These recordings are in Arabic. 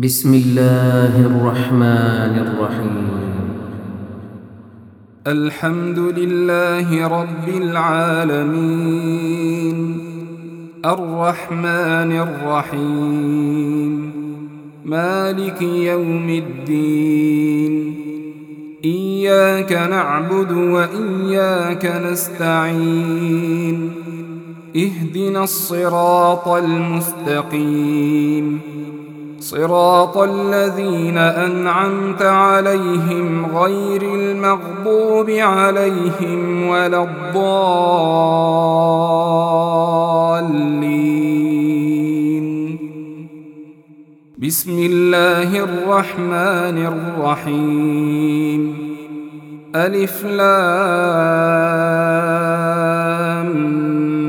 بسم الله الرحمن الرحيم. الحمد لله رب العالمين، الرحمن الرحيم، مالك يوم الدين. إياك نعبد وإياك نستعين، اهدنا الصراط المستقيم، صراط الذين أنعمت عليهم غير المغضوب عليهم ولا الضالين. بسم الله الرحمن الرحيم. ألف لام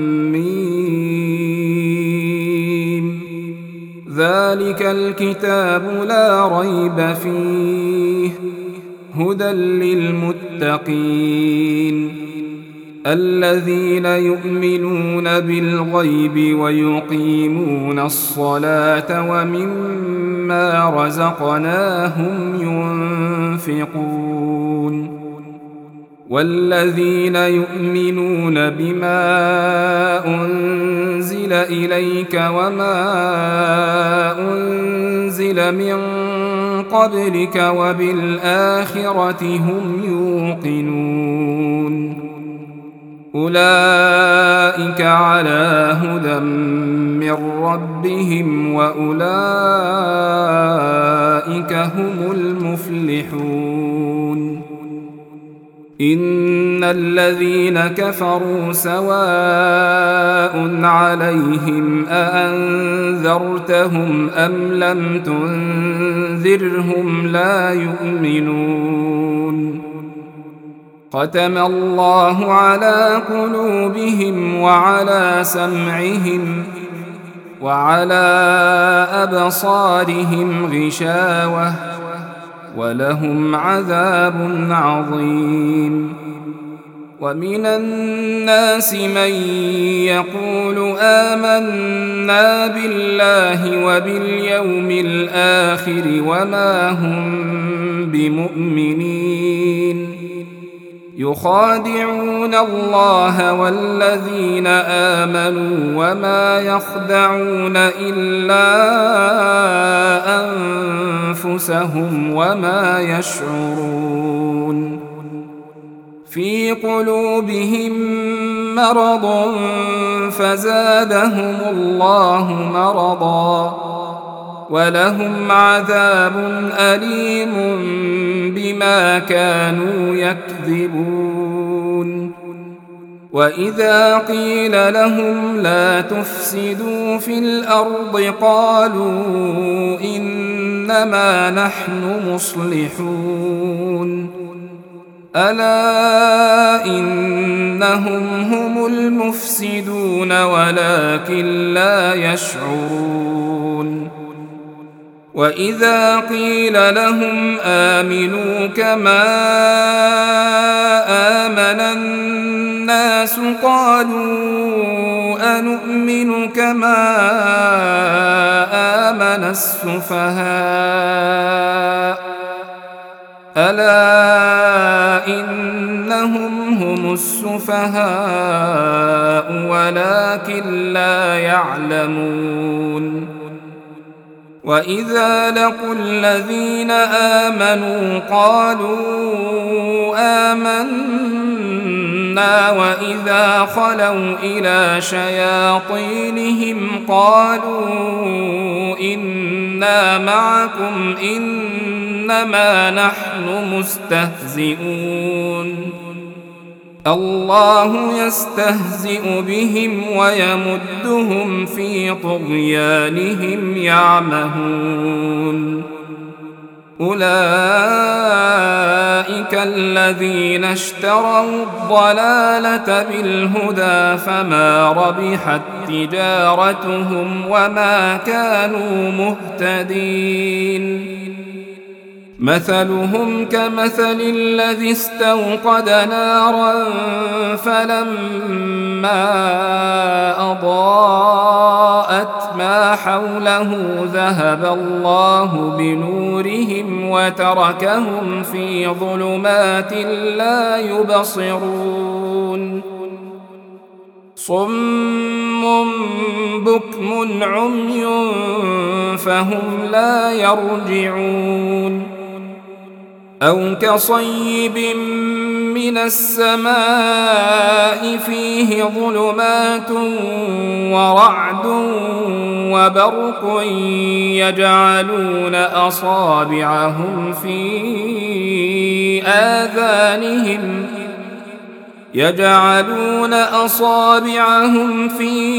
ذلك الكتاب لا ريب فيه هدى للمتقين الذين يؤمنون بالغيب ويقيمون الصلاة ومما رزقناهم ينفقون والذين يؤمنون بما أنزل إليك وما أنزل من قبلك وبالآخرة هم يوقنون أولئك على هدى من ربهم وأولئك هم المفلحون. إن الذين كفروا سواء عليهم أأنذرتهم أم لم تنذرهم لا يؤمنون. ختم الله على قلوبهم وعلى سمعهم وعلى أبصارهم غشاوة ولهم عذاب عظيم. ومن الناس من يقول آمنا بالله وباليوم الآخر وما هم بمؤمنين يخادعون الله والذين آمنوا وما يخدعون إلا أنفسهم وما يشعرون. في قلوبهم مرض فزادهم الله مرضا ولهم عذاب أليم بما كانوا يكذبون. وإذا قيل لهم لا تفسدوا في الأرض قالوا إنما نحن مصلحون ألا إنهم هم المفسدون ولكن لا يشعرون. وإذا قيل لهم آمنوا كما آمن الناس قالوا أنؤمن كما آمن السفهاء ألا إنهم هم السفهاء ولكن لا يعلمون. وإذا لقوا الذين آمنوا قالوا آمنا وإذا خلوا إلى شياطينهم قالوا إنا معكم إنما نحن مستهزئون الله يستهزئ بهم ويمدهم في طغيانهم يعمهون. أولئك الذين اشتروا الضلالة بالهدى فما ربحت تجارتهم وما كانوا مهتدين. مثلهم كمثل الذي استوقد نارا فلما أضاءت ما حوله ذهب الله بنورهم وتركهم في ظلمات لا يبصرون صم بكم عمي فهم لا يرجعون أو كصيب من السماء فيه ظلمات ورعد وبرق يجعلون أصابعهم في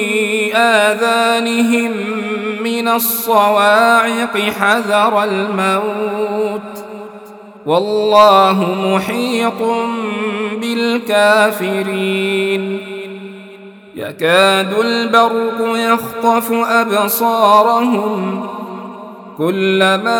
آذانهم من الصواعق حذر الموت والله محيط بالكافرين يكاد البرق يخطف أبصارهم كلما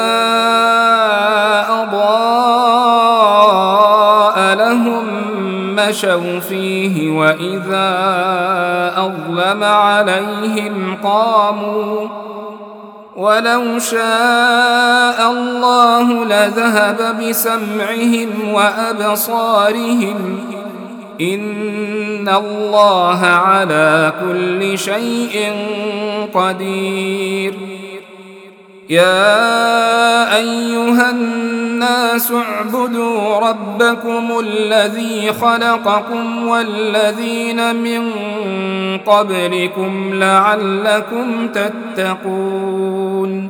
أضاء لهم مشوا فيه وإذا أظلم عليهم قاموا ولو شاء الله لذهب بسمعهم وأبصارهم إن الله على كل شيء قدير يا أيها الناس اعبدوا ربكم الذي خلقكم والذين من قبلكم لعلكم تتقون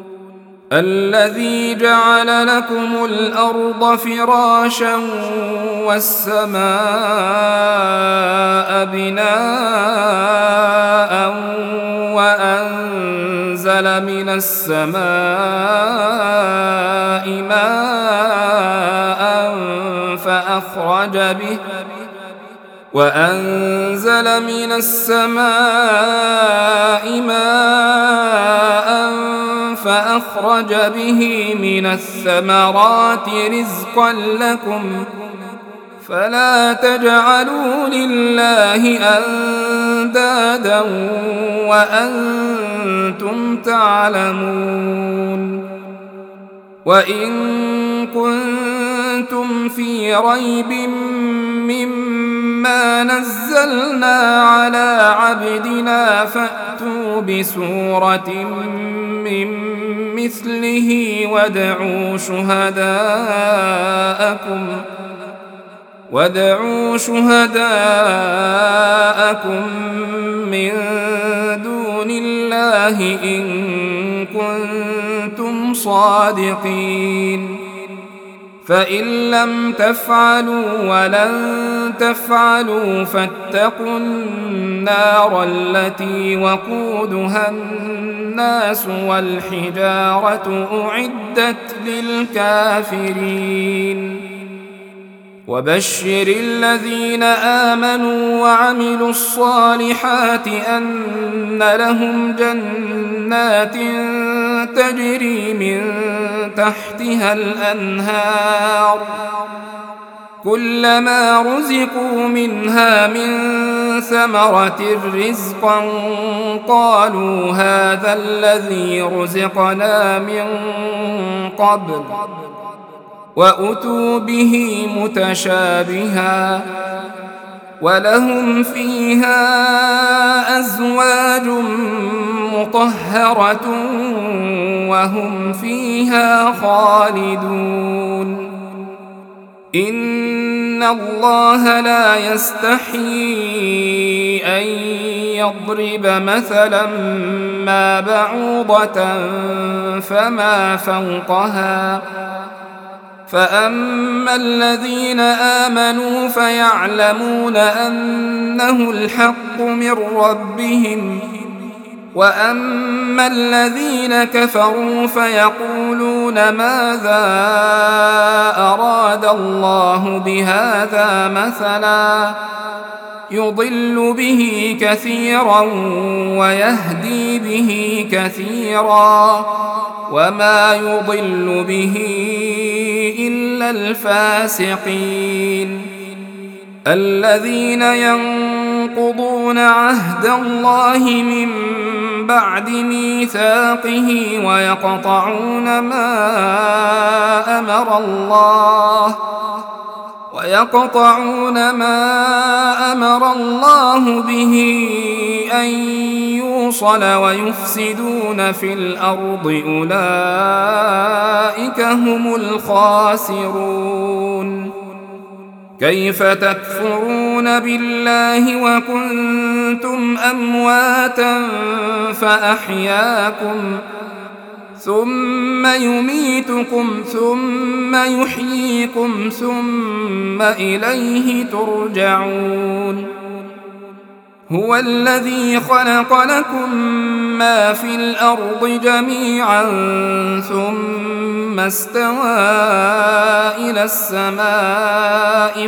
الذي جعل لكم الأرض فراشا والسماء بناء وأنزل من السماء ماء فأخرج به من الثمرات رزقا لكم فلا تجعلوا لله أندادا وأنتم تعلمون وإن كنتم في ريب مما نزلنا على عبدنا فأتوا بسورة من مثله وادعوا شهداءكم من دون الله إن كنتم صادقين فإن لم تفعلوا ولن تفعلوا فاتقوا النار التي وقودها الناس والحجارة أعدت للكافرين وبشر الذين آمنوا وعملوا الصالحات أن لهم جنات تجري من تحتها الأنهار كلما رزقوا منها من ثمرة رزقا قالوا هذا الذي رزقنا من قبل وأتوا به متشابها ولهم فيها أزواج مطهرة وهم فيها خالدون إن الله لا يستحيي أن يضرب مثلا ما بعوضة فما فوقها فأما الذين آمنوا فيعلمون أنه الحق من ربهم وأما الذين كفروا فيقولون ماذا أراد الله بهذا مثلا يضل به كثيرا ويهدي به كثيرا، وما يضل به إلا الفاسقين الذين ينقضون عهد الله من بعد ميثاقه ويقطعون ما أمر الله به أن يوصل ويفسدون في الأرض، أولئك هم الخاسرون. كيف تكفرون بالله وكنتم أمواتا فأحياكم، ثم يميتكم ثم يحييكم ثم إليه ترجعون. هو الذي خلق لكم ما في الأرض جميعا ثم استوى إلى السماء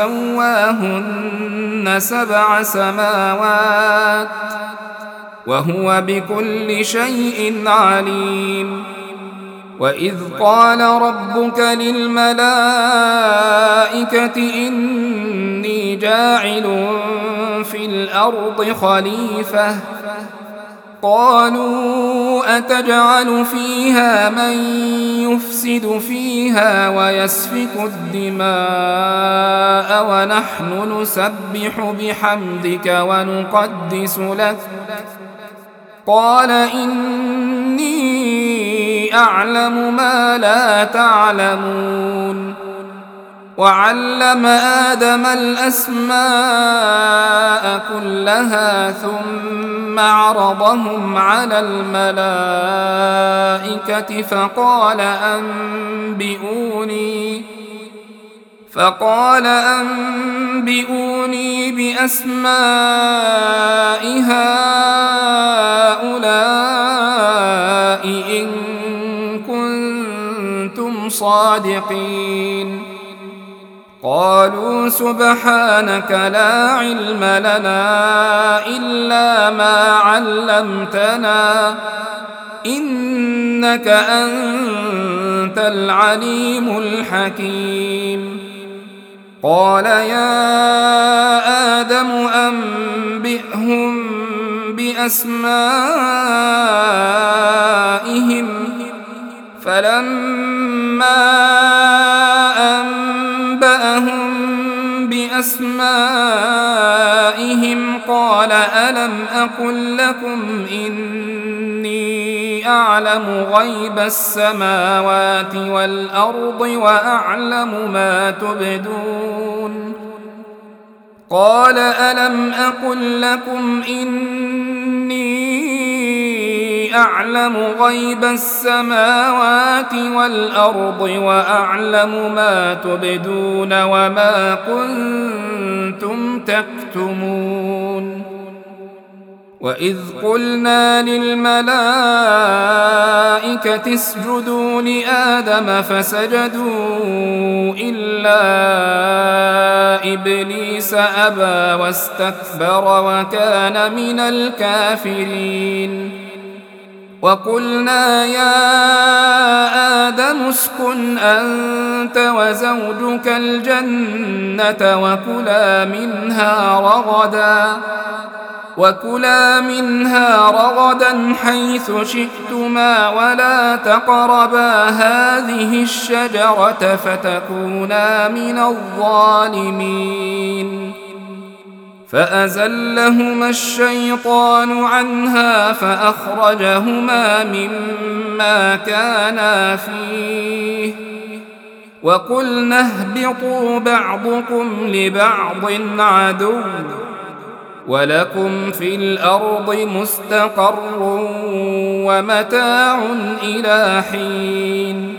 فسواهن 7 سماوات وهو بكل شيء عليم. وإذ قال ربك للملائكة إني جاعل في الأرض خليفة، قالوا أتجعل فيها من يفسد فيها ويسفك الدماء ونحن نسبح بحمدك ونقدس لك، قال إني أعلم ما لا تعلمون. وعلم آدم الأسماء كلها ثم عرضهم على الملائكة فقال أنبئوني بأسماء هؤلاء إن كنتم صادقين. قالوا سبحانك لا علم لنا إلا ما علمتنا إنك أنت العليم الحكيم. قال يا آدم أنبئهم بأسمائهم، فلما أنبأهم بأسمائهم قال ألم أقل لكم إني أعلم غيب السماوات والأرض وأعلم ما تبدون؟ قال ألم أقل لكم إني أعلم غيب السماوات والأرض وأعلم ما تبدون وما كنتم تكتمون. وإذ قلنا للملائكة اسجدوا لآدم فسجدوا إلا إبليس أبى واستكبر وكان من الكافرين. وقلنا يا آدم اسكن أنت وزوجك الجنة وكلا منها رغدا حيث شئتما ولا تقربا هذه الشجرة فتكونا من الظالمين. فأزلهما الشيطان عنها فأخرجهما مما كانا فيه وقلنا اهبطوا بعضكم لبعض عدو ولكم في الأرض مستقر ومتاع إلى حين.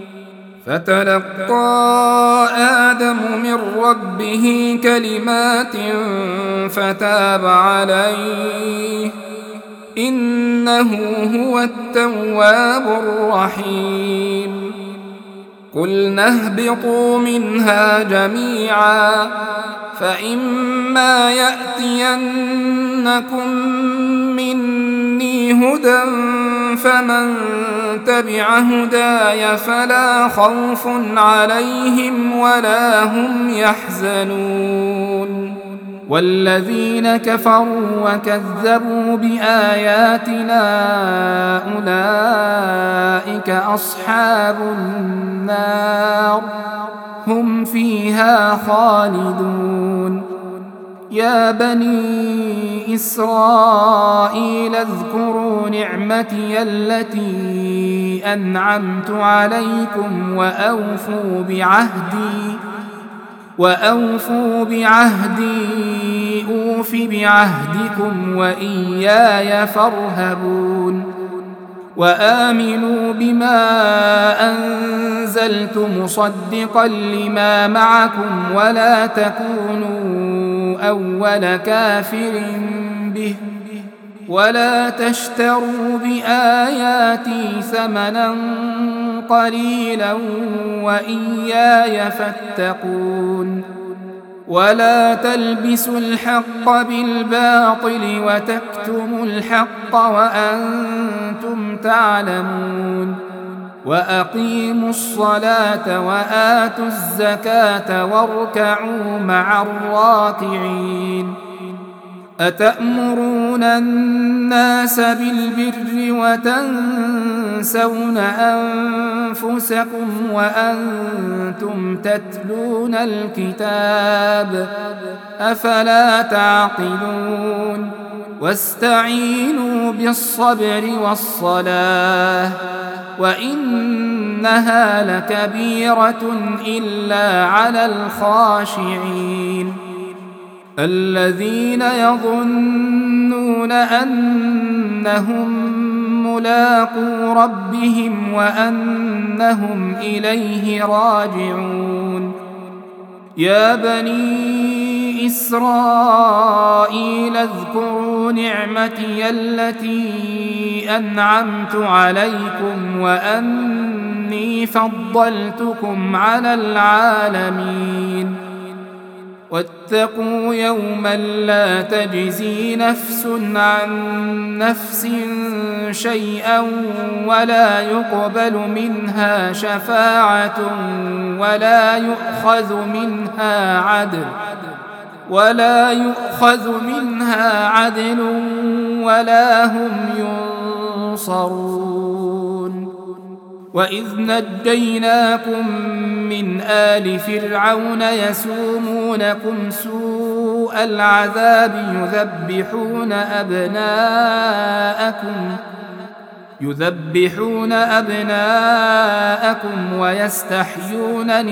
فتلقى آدم من ربه كلمات فتاب عليه إنه هو التواب الرحيم. قلنا اهبطوا منها جميعا فإما يأتينكم مني هدى فمن تبع هداي فلا خوف عليهم ولا هم يحزنون والذين كفروا وكذبوا بآياتنا أولئك أصحاب النار هم فيها خالدون يا بني إسرائيل اذكروا نعمتي التي أنعمت عليكم وأوفوا بعهدي أوف بعهدكم وإياي فارهبون وآمنوا بما أنزلت مصدقا لما معكم ولا تكونوا أول كافر به ولا تشتروا بآياتي ثمنا قليلا وإياي فاتقون ولا تلبسوا الحق بالباطل وتكتموا الحق وأنتم تعلمون وأقيموا الصلاة وآتوا الزكاة واركعوا مع الراكعين أتأمرون الناس بالبر وتنسون أنفسكم وأنتم تتلون الكتاب أفلا تعقلون واستعينوا بالصبر والصلاة وإنها لكبيرة إلا على الخاشعين الذين يظنون أنهم ملاقو ربهم وأنهم إليه راجعون يا بني إسرائيل اذكروا نعمتي التي أنعمت عليكم وأني فضلتكم على العالمين واتقوا يوما لا تجزي نفس عن نفس شيئا ولا يقبل منها شفاعة ولا يؤخذ منها عدل ولا هم ينصرون وإذ نجيناكم من آل فرعون يسومونكم سوء العذاب يذبحون أبناءكم ويستحيون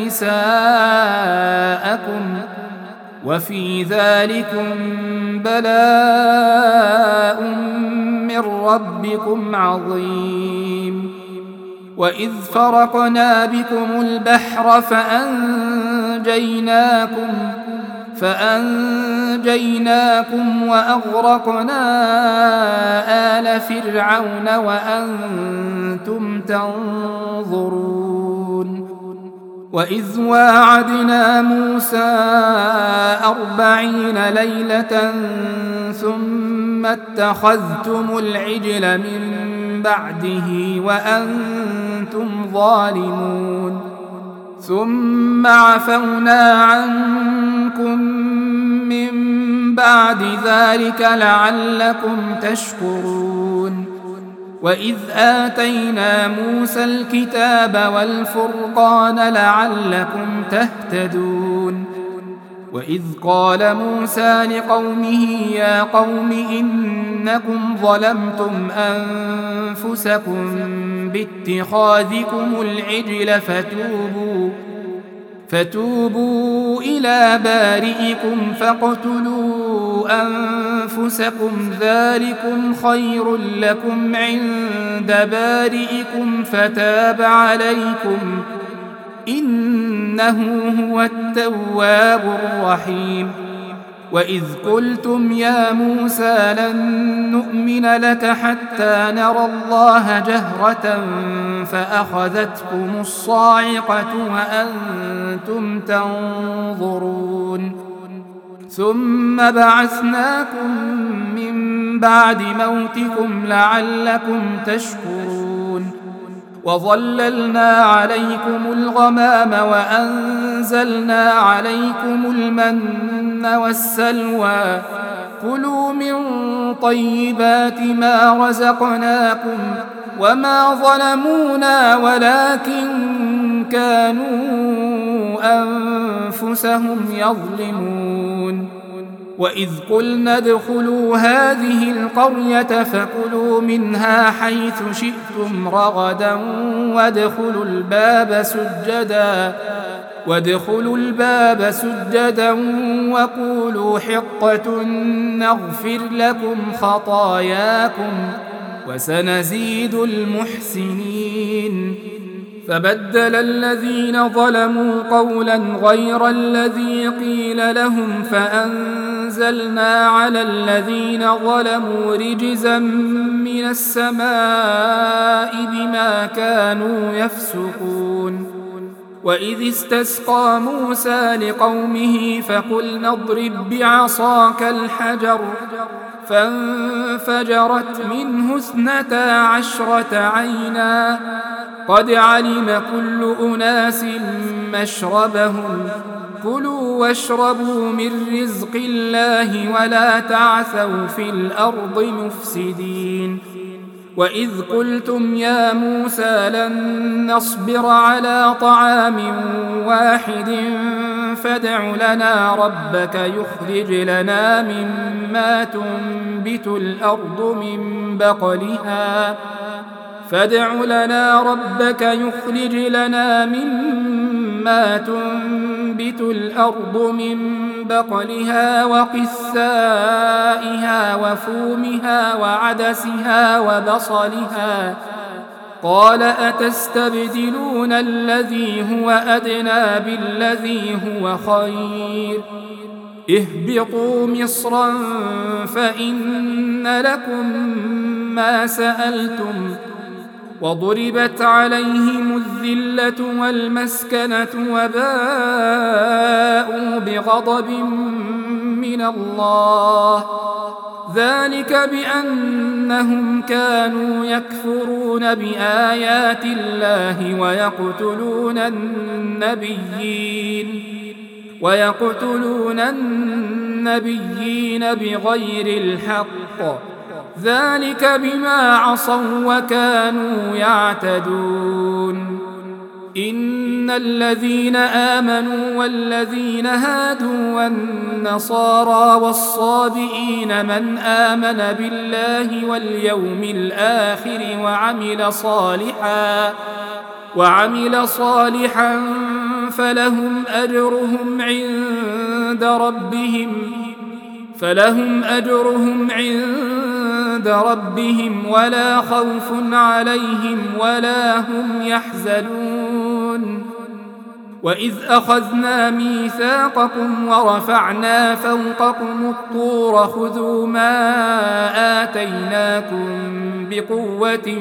نساءكم وفي ذلكم بلاء من ربكم عظيم وإذ فرقنا بكم البحر فأنجيناكم وأغرقنا آل فرعون وأنتم تنظرون وإذ واعدنا موسى 40 ليلة ثم اتخذتم العجل من بعده وأنتم ظالمون ثم عفونا عنكم من بعد ذلك لعلكم تشكرون وإذ آتينا موسى الكتاب والفرقان لعلكم تهتدون وإذ قال موسى لقومه يا قوم إنكم ظلمتم أنفسكم باتخاذكم العجل فتوبوا إلى بارئكم فاقتلوا أنفسكم ذلكم خير لكم عند بارئكم فتاب عليكم إنه هو التواب الرحيم وإذ قلتم يا موسى لن نؤمن لك حتى نرى الله جهرة فأخذتكم الصاعقة وأنتم تنظرون ثم بعثناكم من بعد موتكم لعلكم تشكرون وظللنا عليكم الغمام وأنزلنا عليكم المن والسلوى كلوا من طيبات ما رزقناكم وما ظلمونا ولكن كانوا أنفسهم يظلمون وإذ قلنا ادخلوا هذه القرية فكلوا منها حيث شئتم رغدا وادخلوا الباب سجدا وقولوا حطة نغفر لكم خطاياكم وسنزيد المحسنين فبدل الذين ظلموا قولا غير الذي قيل لهم فأنزلنا على الذين ظلموا رجزا من السماء بما كانوا يفسقون وإذ استسقى موسى لقومه فقلنا اضرب بعصاك الحجر فانفجرت منه 12 عينا قد علم كل أناس مشربهم كلوا واشربوا من رزق الله ولا تعثوا في الأرض مفسدين وإذ قلتم يا موسى لن نصبر على طعام واحد فادع لنا ربك يخرج لنا مما تنبت الأرض من بقلها وقثائها وفومها وعدسها وبصلها قال أتستبدلون الذي هو أدنى بالذي هو خير اهبطوا مصرا فإن لكم ما سألتم وضربت عليهم الذلة والمسكنة وباءوا بغضب من الله ذلك بأنهم كانوا يكفرون بآيات الله ويقتلون النبيين بغير الحق ذلك بما عصوا وكانوا يعتدون إن الذين آمنوا والذين هادوا والنصارى والصابئين من آمن بالله واليوم الآخر وعمل صالحا فلهم أجرهم عند ربهم ولا خوف عليهم ولا هم يحزنون وإذ أخذنا ميثاقكم ورفعنا فوقكم الطور خذوا ما آتيناكم بقوة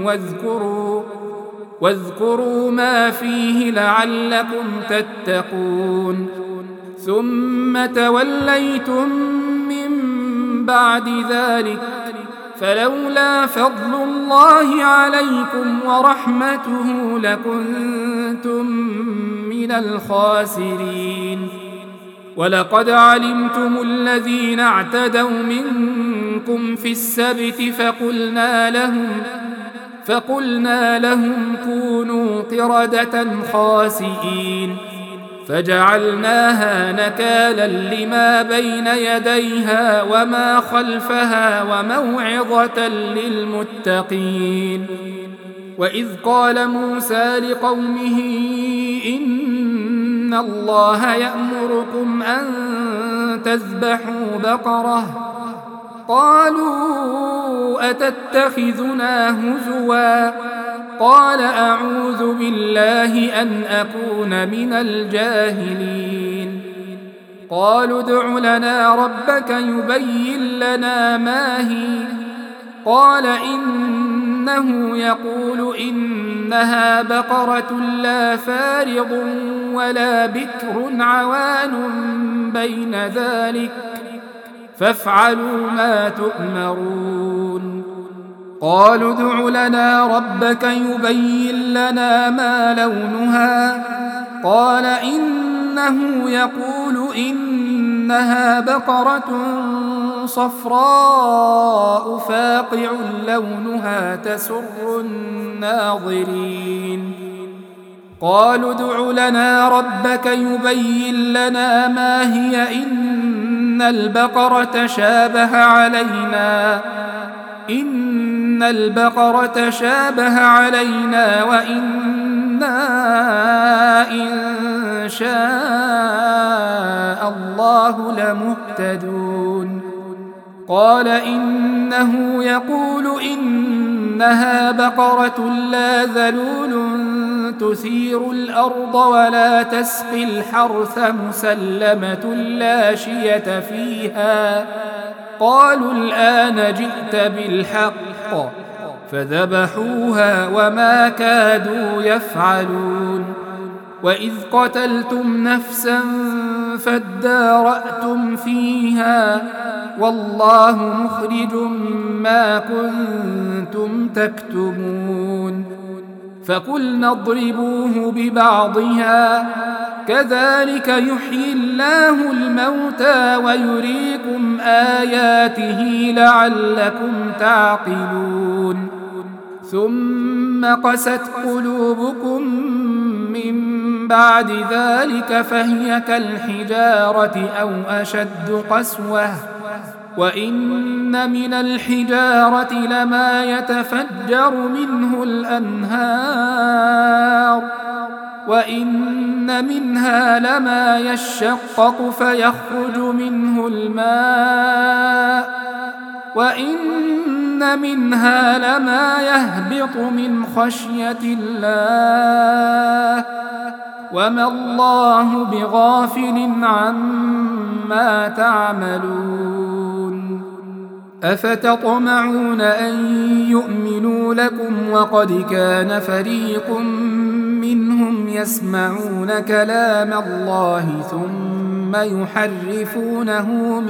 واذكروا ما فيه لعلكم تتقون ثم توليتم من بعد ذلك فلولا فضل الله عليكم ورحمته لكنتم من الخاسرين ولقد علمتم الذين اعتدوا منكم في السبت فقلنا لهم كونوا قردة خاسئين فجعلناها نكالا لما بين يديها وما خلفها وموعظة للمتقين وإذ قال موسى لقومه إن الله يأمركم أن تذبحوا بقرة قالوا أتتخذنا هزوا قال أعوذ بالله أن أكون من الجاهلين قالوا ادع لنا ربك يبين لنا ما هي قال إنه يقول إنها بقرة لا فارض ولا بكر عوان بين ذلك فافعلوا ما تؤمرون قالوا ادع لنا ربك يبين لنا ما لونها قال إنه يقول إنها بقرة صفراء فاقع لونها تسر الناظرين قالوا ادع لنا ربك يبين لنا ما هي إن البقرة شابه علينا وإنا إن شاء الله لمهتدون قال إنه يقول إنها بقرة لا ذلول تثير الأرض ولا تسقي الحرث مسلمة لا شية فيها قالوا الآن جئت بالحق فذبحوها وما كادوا يفعلون وإذ قتلتم نفسا فادارأتم فيها والله مخرج ما كنتم تكتمون فقلنا اضربوه ببعضها كذلك يحيي الله الموتى ويريكم آياته لعلكم تعقلون ثم قست قلوبكم من بعد ذلك فهي كالحجارة أو أشد قسوة وإن من الحجارة لما يتفجر منه الأنهار وإن منها لما يشقق فيخرج منه الماء وإن منها لما يهبط من خشية الله وما الله بغافل عما تعملون أفتطمعون أن يؤمنوا لكم وقد كان فريق منهم يسمعون كلام الله ثم يحرفونه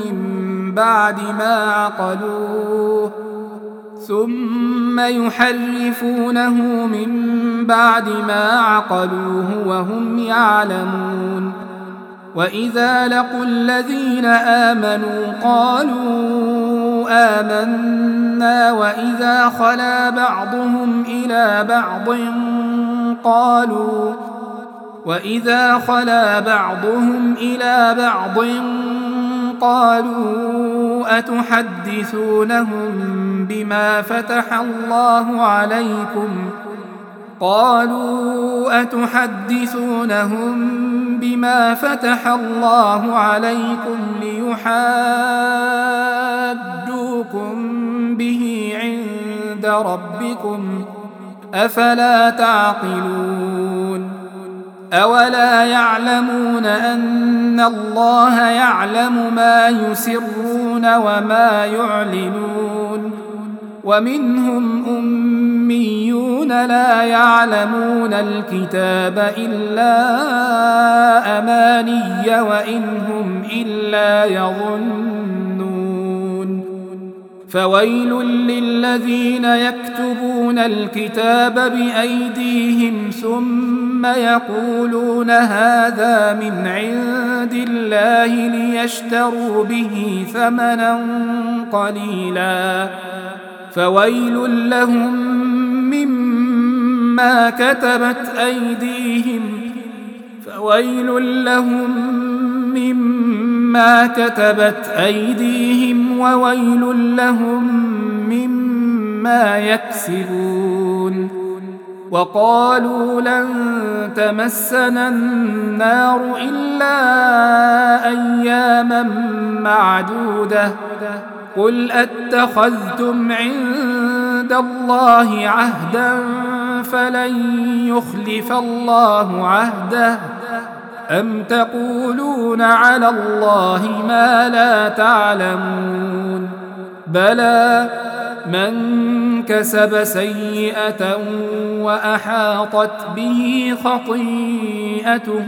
من بعد ما عقلوه وهم يعلمون وإذا لقوا الذين آمنوا قالوا آمنا وإذا خلا بعضهم إلى بعض قالوا أتحدثونهم بما فتح الله عليكم ليحاجوكم به عند ربكم أفلا تعقلون أولا يعلمون أن الله يعلم ما يسرون وما يعلنون ومنهم أميون لا يعلمون الكتاب إلا أماني وإن هم إلا يظنون فويل للذين يكتبون الكتاب بأيديهم ثم يقولون هذا من عند الله ليشتروا به ثمنا قليلا فويل لهم مما كتبت أيديهم وويل لهم مما يكسبون وقالوا لن تمسنا النار إلا أياما معدودة قل أتخذتم عند الله عهدا فلن يخلف الله عهده أم تقولون على الله ما لا تعلمون بلى من كسب سيئة وأحاطت به خطيئته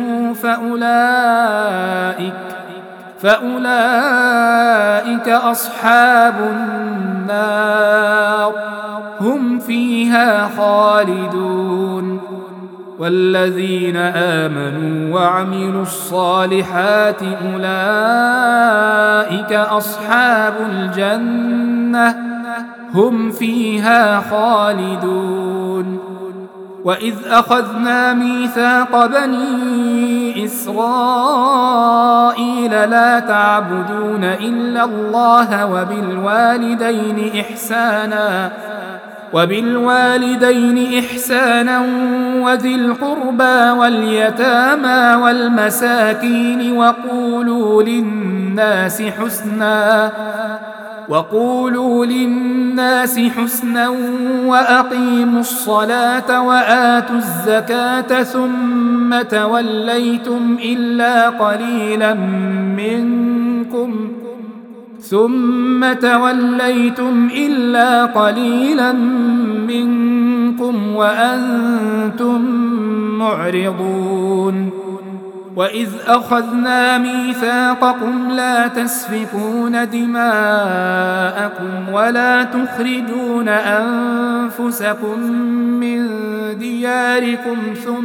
فأولئك أصحاب النار هم فيها خالدون والذين آمنوا وعملوا الصالحات أولئك أصحاب الجنة هم فيها خالدون وإذ أخذنا ميثاق بني إسرائيل لا تعبدون إلا الله وبالوالدين إحسانا وذي القربى واليتامى والمساكين وقولوا للناس حسنا وأقيموا الصلاة وآتوا الزكاة ثم توليتم إلا قليلا منكم وأنتم معرضون وإذ أخذنا ميثاقكم لا تسفكون دماءكم ولا تخرجون أنفسكم من دياركم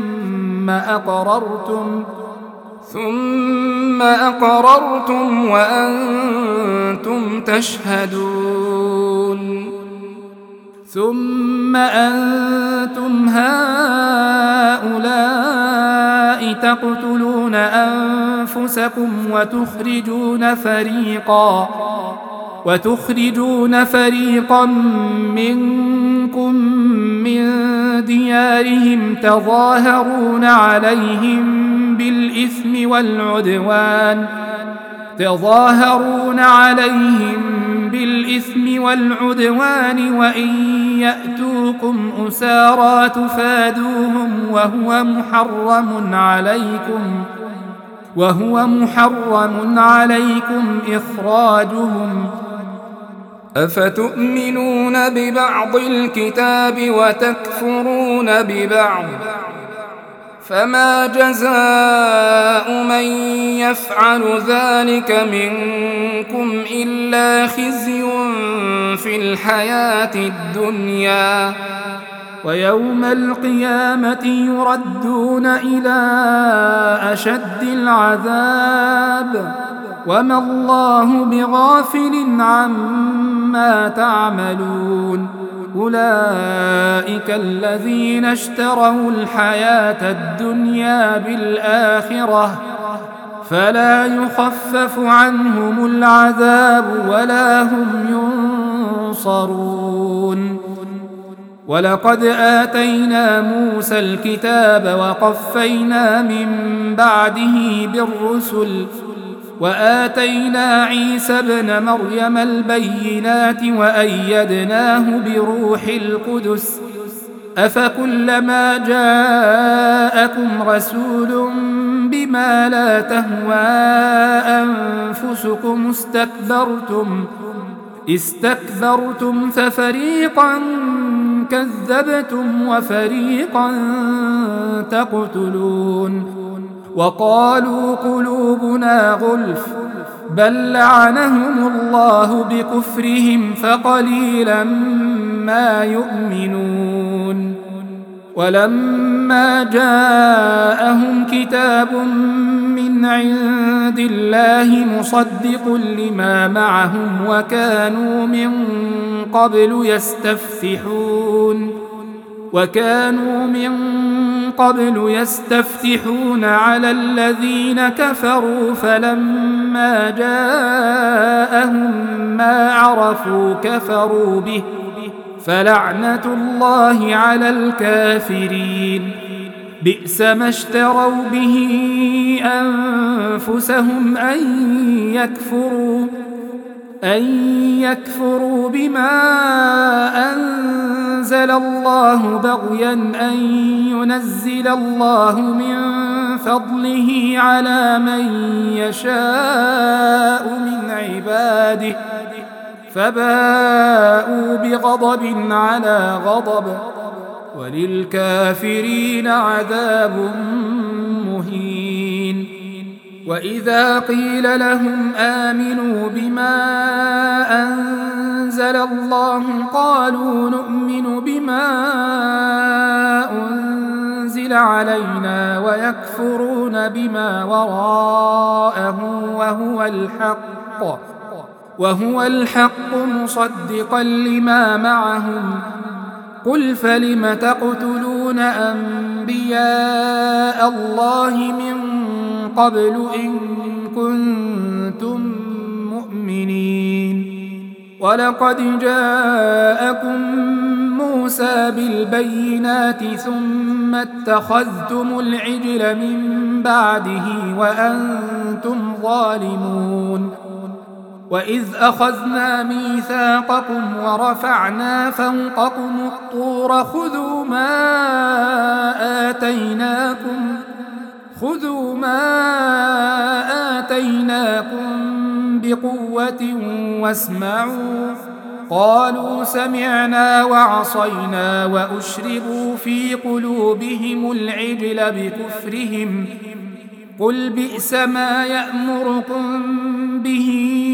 ثم أقررتم وأنتم تشهدون ثم أنتم هؤلاء تقتلون أنفسكم وتخرجون فريقا منكم من ديارهم تظاهرون عليهم بالإثم والعدوان وإن يأتوكم أسارى تفادوهم وهو محرم عليكم إخراجهم أفتؤمنون ببعض الكتاب وتكفرون ببعض فما جزاء من يفعل ذلك منكم إلا خزي في الحياة الدنيا ويوم القيامة يردون إلى أشد العذاب وما الله بغافل عما تعملون أولئك الذين اشتروا الحياة الدنيا بالآخرة فلا يخفف عنهم العذاب ولا هم ينصرون ولقد آتينا موسى الكتاب وقفينا من بعده بالرسل وآتينا عيسى ابن مريم البينات وأيدناه بروح القدس أفكلما جاءكم رسول بما لا تهوى أنفسكم استكبرتم ففريقا كذبتم وفريقا تقتلون وقالوا قلوبنا غلف بل لعنهم الله بكفرهم فقليلا ما يؤمنون ولما جاءهم كتاب من عند الله مصدق لما معهم وكانوا من قبل يستفتحون على الذين كفروا فلما جاءهم ما عرفوا كفروا به فلعنة الله على الكافرين بئس ما اشتروا به أنفسهم أن يكفروا بما أنزل أنزل الله بغيا أن ينزل الله من فضله على من يشاء من عباده فباءوا بغضب على غضب وللكافرين عذاب مهين. وإذا قيل لهم آمنوا بما أنزل الله قالوا نؤمن بما أنزل علينا ويكفرون بما وراءه وهو الحق مصدقا لما معهم. قل فلم تقتلون أنبياء الله من قبل إن كنتم مؤمنين. ولقد جاءكم موسى بالبينات ثم اتخذتم العجل من بعده وأنتم ظالمون. وإذ أخذنا ميثاقكم ورفعنا فوقكم الطور خذوا ما آتيناكم بقوة واسمعوا. قالوا سمعنا وعصينا وأشربوا في قلوبهم العجل بكفرهم. قل بئس ما يأمركم به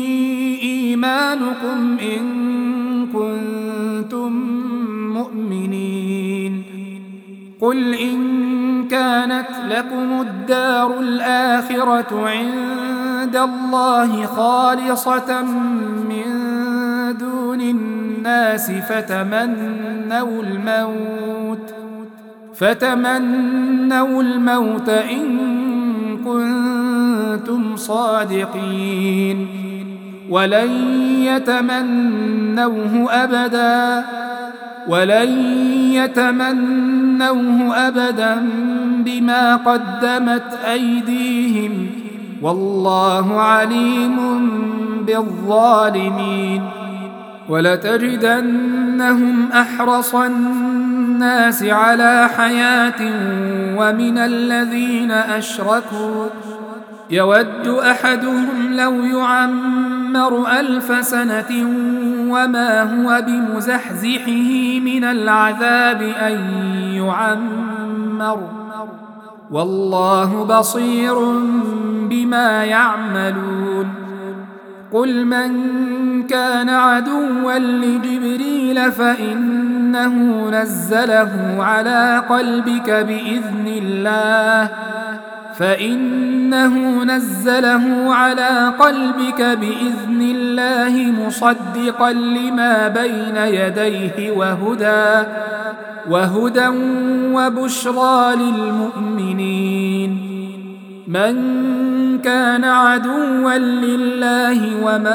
إيمانكم إن كنتم مؤمنين. قل إن كانت لكم الدار الآخرة عند الله خالصة من دون الناس فتمنوا الموت إن كنتم صادقين. ولن يتمنوه أبدا بما قدمت أيديهم والله عليم بالظالمين. ولتجدنهم أحرص الناس على حياة ومن الذين أشركوا يود أحدهم لو يعمر 1000 سنة وما هو بمزحزحه من العذاب أن يعمر والله بصير بما يعملون. قل من كان عدوا لجبريل فإنه نزله على قلبك بإذن الله مصدقا لما بين يديه وهدى وبشرى للمؤمنين. من كان عدوا لله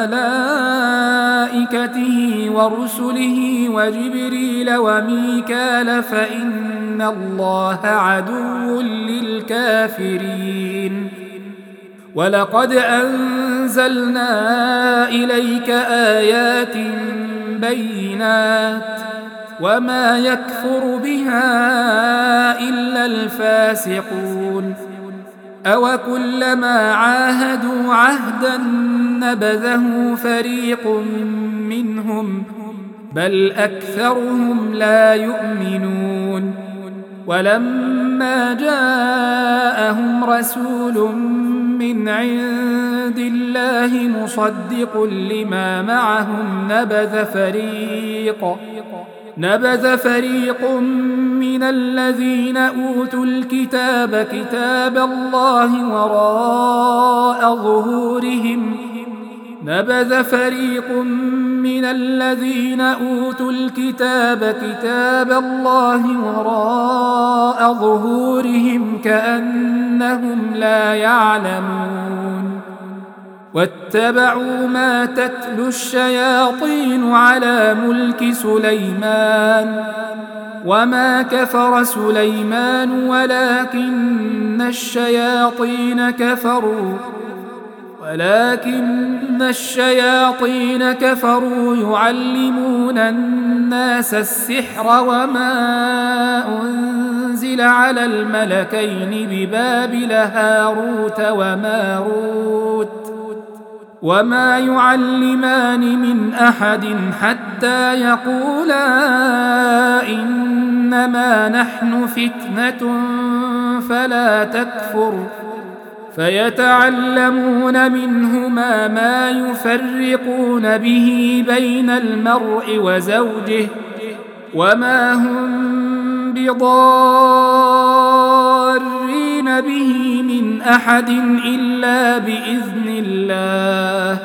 وملائكته ورسله وجبريل وميكال فإن الله عدو للكافرين. ولقد أنزلنا إليك آيات بينات وما يكفر بها إلا الفاسقون. أوكلما عاهدوا عهدا نبذه فريق منهم بل أكثرهم لا يؤمنون. ولما جاءهم رسول من عند الله مصدق لما معهم نبذ فريق من الذين أوتوا الكتاب كتاب الله وراء ظهورهم كأنهم لا يعلمون. واتبعوا ما تتلو الشياطين على ملك سليمان وما كفر سليمان ولكن الشياطين كفروا ولكن الشياطين كفروا يعلمون الناس السحر وما أنزل على الملكين ببابل هاروت وماروت وما يعلمان من أحد حتى يقولا إنما نحن فتنة فلا تكفر فيتعلمون منهما ما يفرقون به بين المرء وزوجه وما هم بضارين به من أحد إلا بإذن الله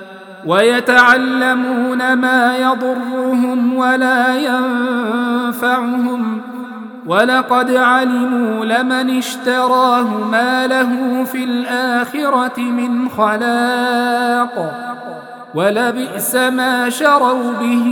ويتعلمون ما يضرهم ولا ينفعهم ولقد علموا لمن اشتراه ما له في الآخرة من خلاق ولبئس ما شروا به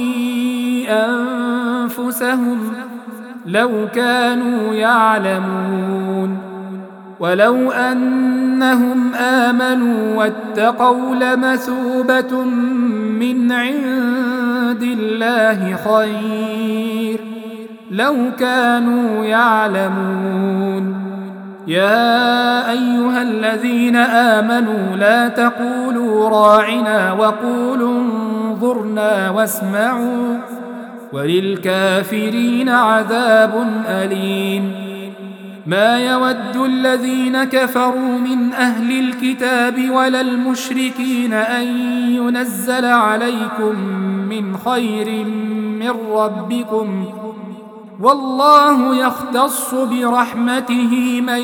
أنفسهم لو كانوا يعلمون ولو أنهم آمنوا واتقوا لمثوبة من عند الله خير لو كانوا يعلمون يا أيها الذين آمنوا لا تقولوا راعنا وقولوا انظرنا واسمعوا وللكافرين عذاب أليم ما يود الذين كفروا من أهل الكتاب ولا المشركين أن ينزل عليكم من خير من ربكم والله يختص برحمته من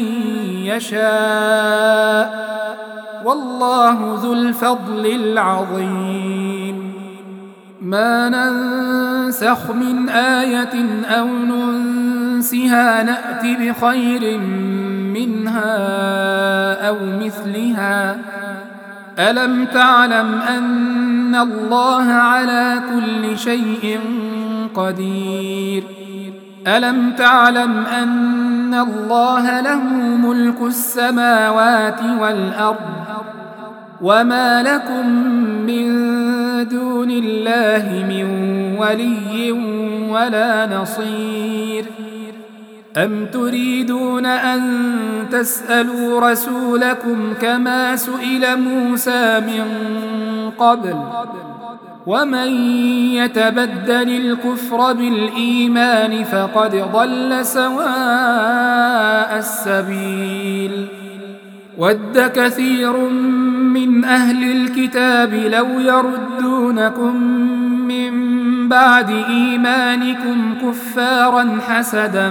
يشاء والله ذو الفضل العظيم ما ننسخ من آية أو ننسها نأت بخير منها أو مثلها ألم تعلم أن الله على كل شيء قدير ألم تعلم أن الله له ملك السماوات والأرض وما لكم من دون الله من ولي ولا نصير أم تريدون أن تسألوا رسولكم كما سئل موسى من قبل ومن يتبدل الكفر بالإيمان فقد ضل سواء السبيل ود كثير من أهل الكتاب لو يردونكم من بعد إيمانكم كفارا حسدا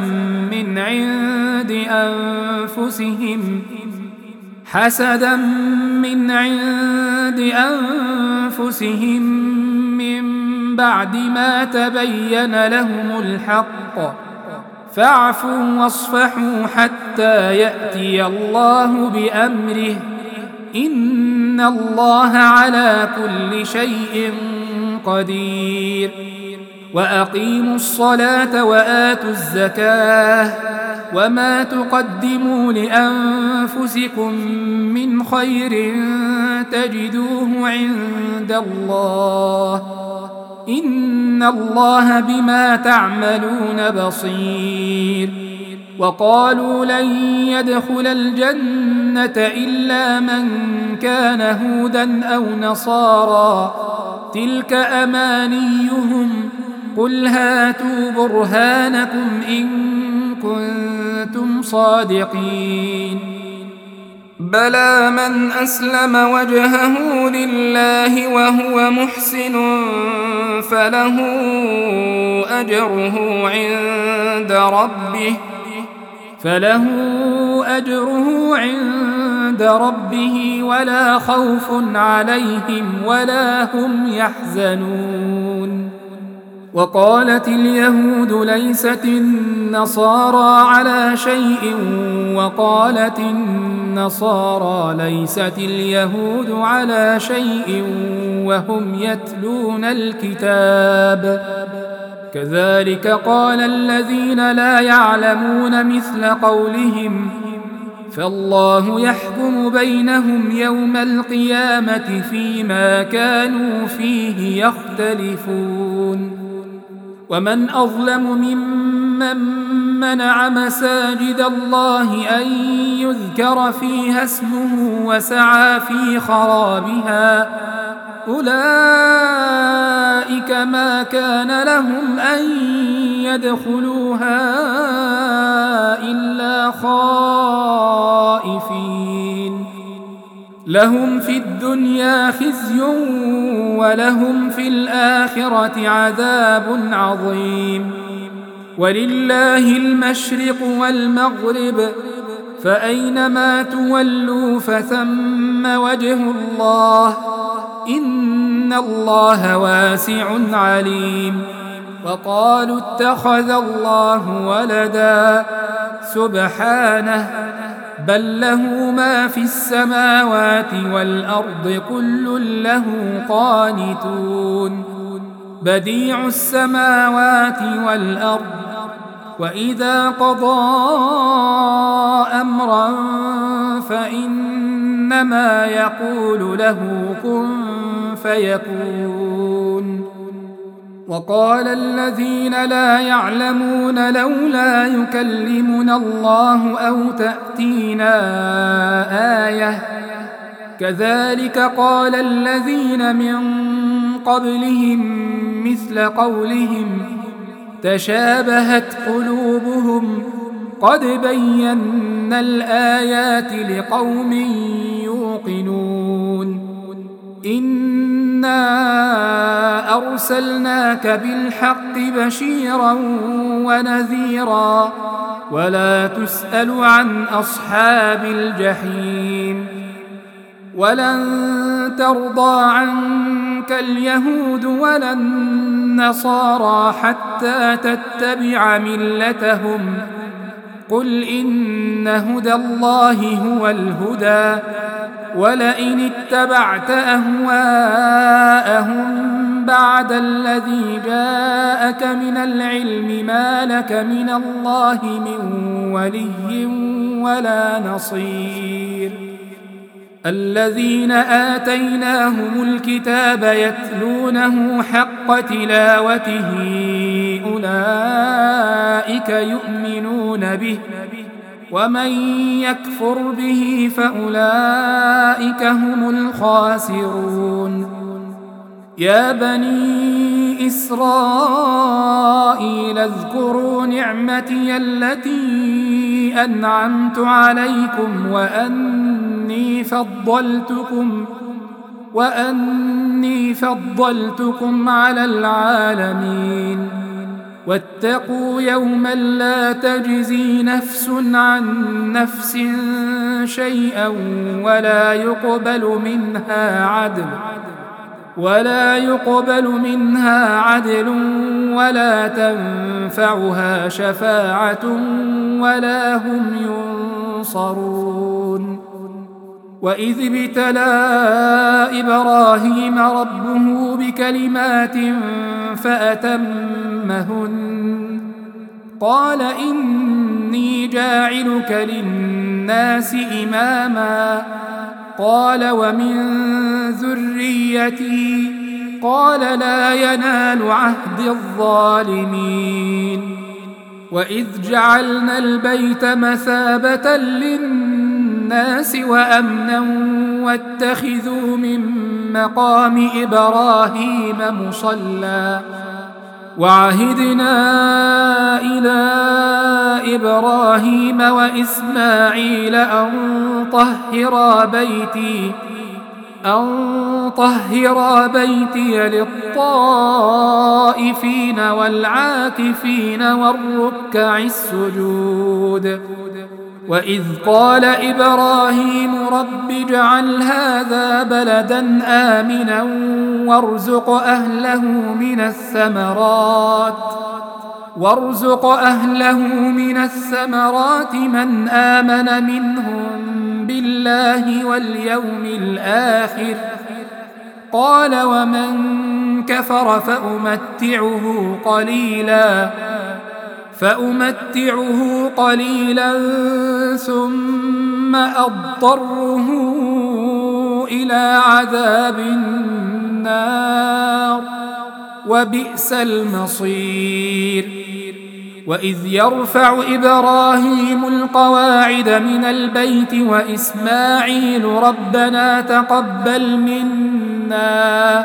من عند أنفسهم من بعد ما تبين لهم الحق فاعفوا واصفحوا حتى يأتي الله بأمره إن الله على كل شيء قدير وأقيموا الصلاة وآتوا الزكاة وما تقدموا لأنفسكم من خير تجدوه عند الله إن الله بما تعملون بصير وقالوا لن يدخل الجنة إلا من كان هودا أو نصارى تلك أمانيهم قل هاتوا برهانكم إن كنتم صادقين بلى من أسلم وجهه لله وهو محسن فله أجره عند ربه ولا خوف عليهم ولا هم يحزنون وقالت اليهود ليست النصارى على شيء وقالت النصارى ليست اليهود على شيء وهم يتلون الكتاب كذلك قال الذين لا يعلمون مثل قولهم فالله يحكم بينهم يوم القيامة فيما كانوا فيه يختلفون. ومن أظلم ممن منع مساجد الله أن يذكر فيها اسمه وسعى في خرابها أولئك ما كان لهم أن يدخلوها إلا خائفين لهم في الدنيا خزي ولهم في الآخرة عذاب عظيم. ولله المشرق والمغرب فأينما تولوا فثم وجه الله إن الله واسع عليم. وقالوا اتخذ الله ولدا سبحانه بل له ما في السماوات والأرض كل له قانتون بديع السماوات والأرض وإذا قضى أمرا فإنما يقول له كن فيكون. وقال الذين لا يعلمون لولا يكلمنا الله أو تأتينا آية كذلك قال الذين من قبلهم مثل قولهم تشابهت قلوبهم قد بينا الآيات لقوم يوقنون. إنا أرسلناك بالحق بشيرا ونذيرا ولا تسأل عن أصحاب الجحيم. ولن ترضى عنك اليهود ولا النصارى حتى تتبع ملتهم قل إن هدى الله هو الهدى ولئن اتبعت أهواءهم بعد الذي جاءك من العلم ما لك من الله من ولي ولا نصير. الذين آتيناهم الكتاب يتلونه حق تلاوته أولئك يؤمنون به ومن يكفر به فأولئك هم الخاسرون. يا بني إسرائيل اذكروا نعمتي التي أنعمت عليكم وأني فضلتكم على العالمين. واتقوا يوما لا تجزي نفس عن نفس شيئا ولا يقبل منها عدل ولا تنفعها شفاعة ولا هم ينصرون. وإذ ابتلى إبراهيم ربه بكلمات فأتمهن قال إني جاعلك للناس إماما قال ومن ذريتي قال لا ينال عهد الظالمين. وإذ جعلنا البيت مثابة للناس وأمنا واتخذوا من مقام إبراهيم مصلى وعهدنا إلى إبراهيم وإسماعيل أن طهرا بيتي للطائفين والعاكفين والركع السجود. وإذ قال إبراهيم رب اجعل هذا بلدا آمنا وارزق أهله من الثمرات من آمن منهم بالله واليوم الآخر قال ومن كفر فأمتعه قليلا فأمتعه قليلا ثم أضطره إلى عذاب النار وبئس المصير. وإذ يرفع إبراهيم القواعد من البيت وإسماعيل ربنا تقبل منا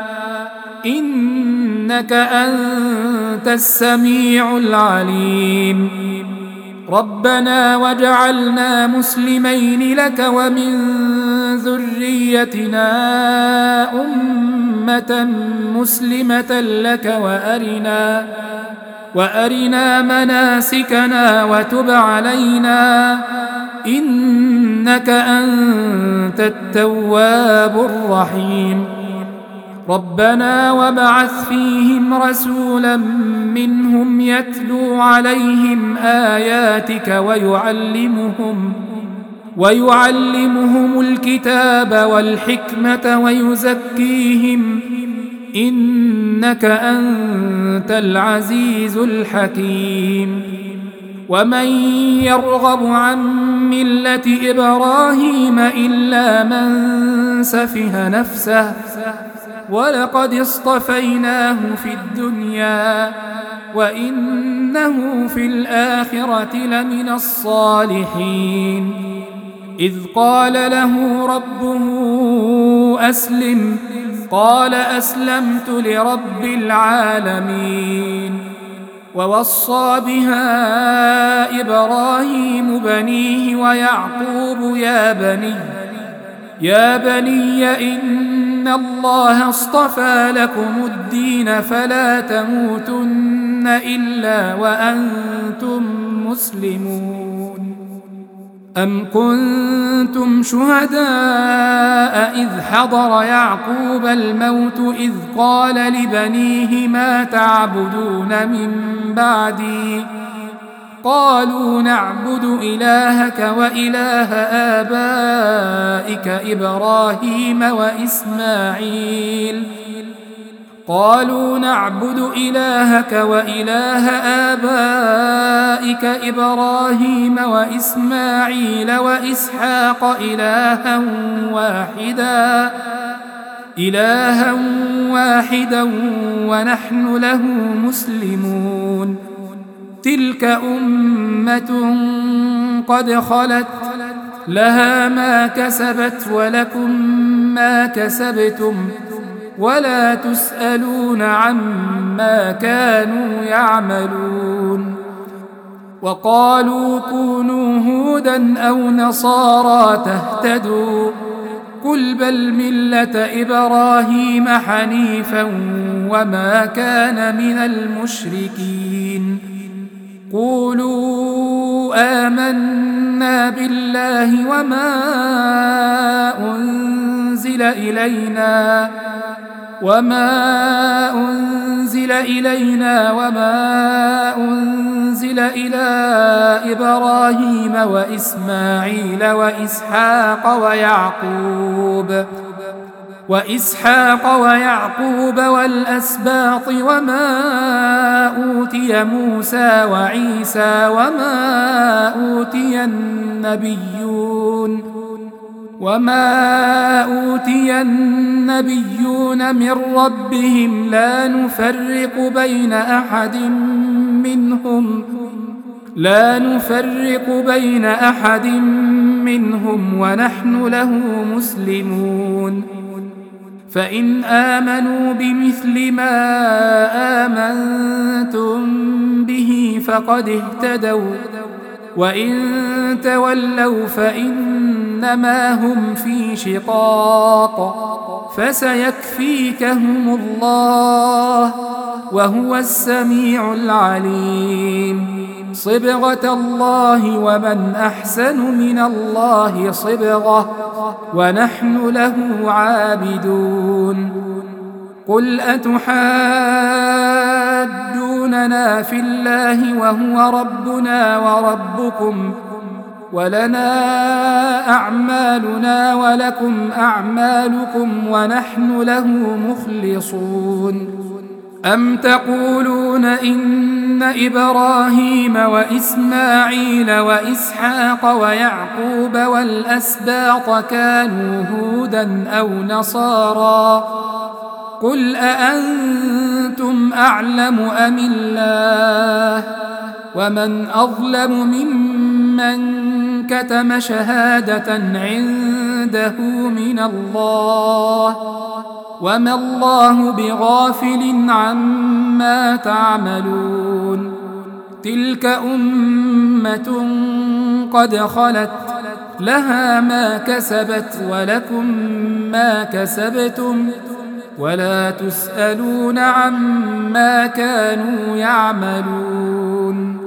إنك أنت السميع العليم. ربنا واجعلنا مسلمين لك ومن ذريتنا أمة مسلمة لك وأرنا مناسكنا وتب علينا إنك أنت التواب الرحيم. ربنا وابعث فيهم رسولا منهم يتلو عليهم آياتك ويعلمهم الكتاب والحكمة ويزكيهم إنك أنت العزيز الحكيم. ومن يرغب عن ملة إبراهيم إلا من سفه نفسه ولقد اصطفيناه في الدنيا وإنه في الآخرة لمن الصالحين. إذ قال له ربه أسلم قال أسلمت لرب العالمين. ووصى بها إبراهيم بنيه ويعقوب يا بني إن الله اصطفى لكم الدين فلا تموتن إلا وأنتم مسلمون. أم كنتم شهداء إذ حضر يعقوب الموت إذ قال لبنيه ما تعبدون من بعدي قالوا نعبد إلهك وإله آبائك إبراهيم وإسماعيل قالوا نعبد إلهك وإله آبائك إبراهيم وإسماعيل وإسحاق إلها واحدا ونحن له مسلمون. تلك أمة قد خلت لها ما كسبت ولكم ما كسبتم ولا تسألون عما كانوا يعملون. وقالوا كونوا هودا أو نصارى تهتدوا قل بل ملة إبراهيم حنيفا وما كان من المشركين. قولوا آمنا بالله وما أنزل إلينا وما أنزل إلى إبراهيم وإسماعيل وإسحاق ويعقوب والأسباط وما أوتي موسى وعيسى وما أوتي النبيون من ربهم لا نفرق بين أحد منهم ونحن له مسلمون. فإن آمنوا بمثل ما آمنتم به فقد اهتدوا وإن تولوا فإنما هم في شقاق فسيكفيكهم الله وهو السميع العليم. صبغة الله ومن أحسن من الله صبغة ونحن له عابدون. قل أتحاجوننا في الله وهو ربنا وربكم ولنا أعمالنا ولكم أعمالكم ونحن له مخلصون. أم تقولون إن إبراهيم وإسماعيل وإسحاق ويعقوب والأسباط كانوا هودا أو نصارى قل أأنتم أعلم أم الله ومن أظلم ممن كتم شهادة عنده من الله وما الله بغافل عما تعملون تلك أمة قد خلت لها ما كسبت ولكم ما كسبتم ولا تسألون عما كانوا يعملون